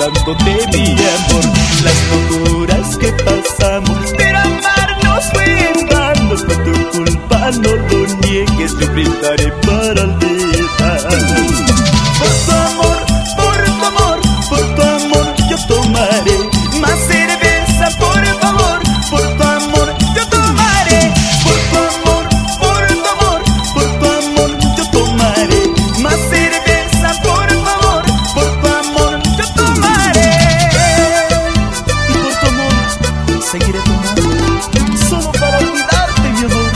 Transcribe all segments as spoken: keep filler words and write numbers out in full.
recordándote mi amor. Las locuras que pasamos, pero amarnos fue en vano. Fue tu culpa, no lo niegues, yo brindaré para olvidar. Por tu amor, por tu amor, por tu amor yo tomaré más cerveza, por favor. Por tu amor yo tomaré, por tu amor, por tu amor, por tu amor yo tomaré más cerveza, por favor. Por tu amor yo tomaré, y por tu amor seguiré tomando, solo para olvidarte, mi amor.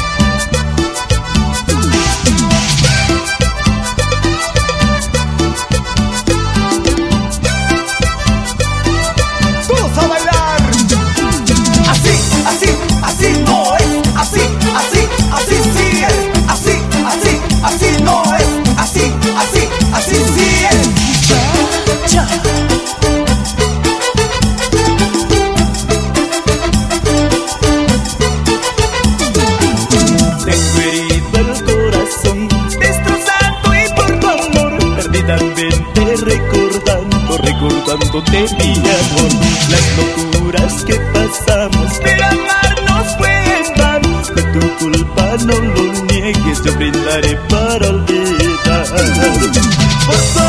Todos a bailar. Así, así, así no es. Así, así, así sí es. Así, así, así no es. Así, así, así sí es. Ya. Tengo herido el corazón, destrozando, y por tu amor perdidamente recordando, recordándote mi amor. Las locuras que pasamos, pero amarnos fue en vano. Fue tu culpa, no lo niegues, yo brindaré para olvidar. Por tu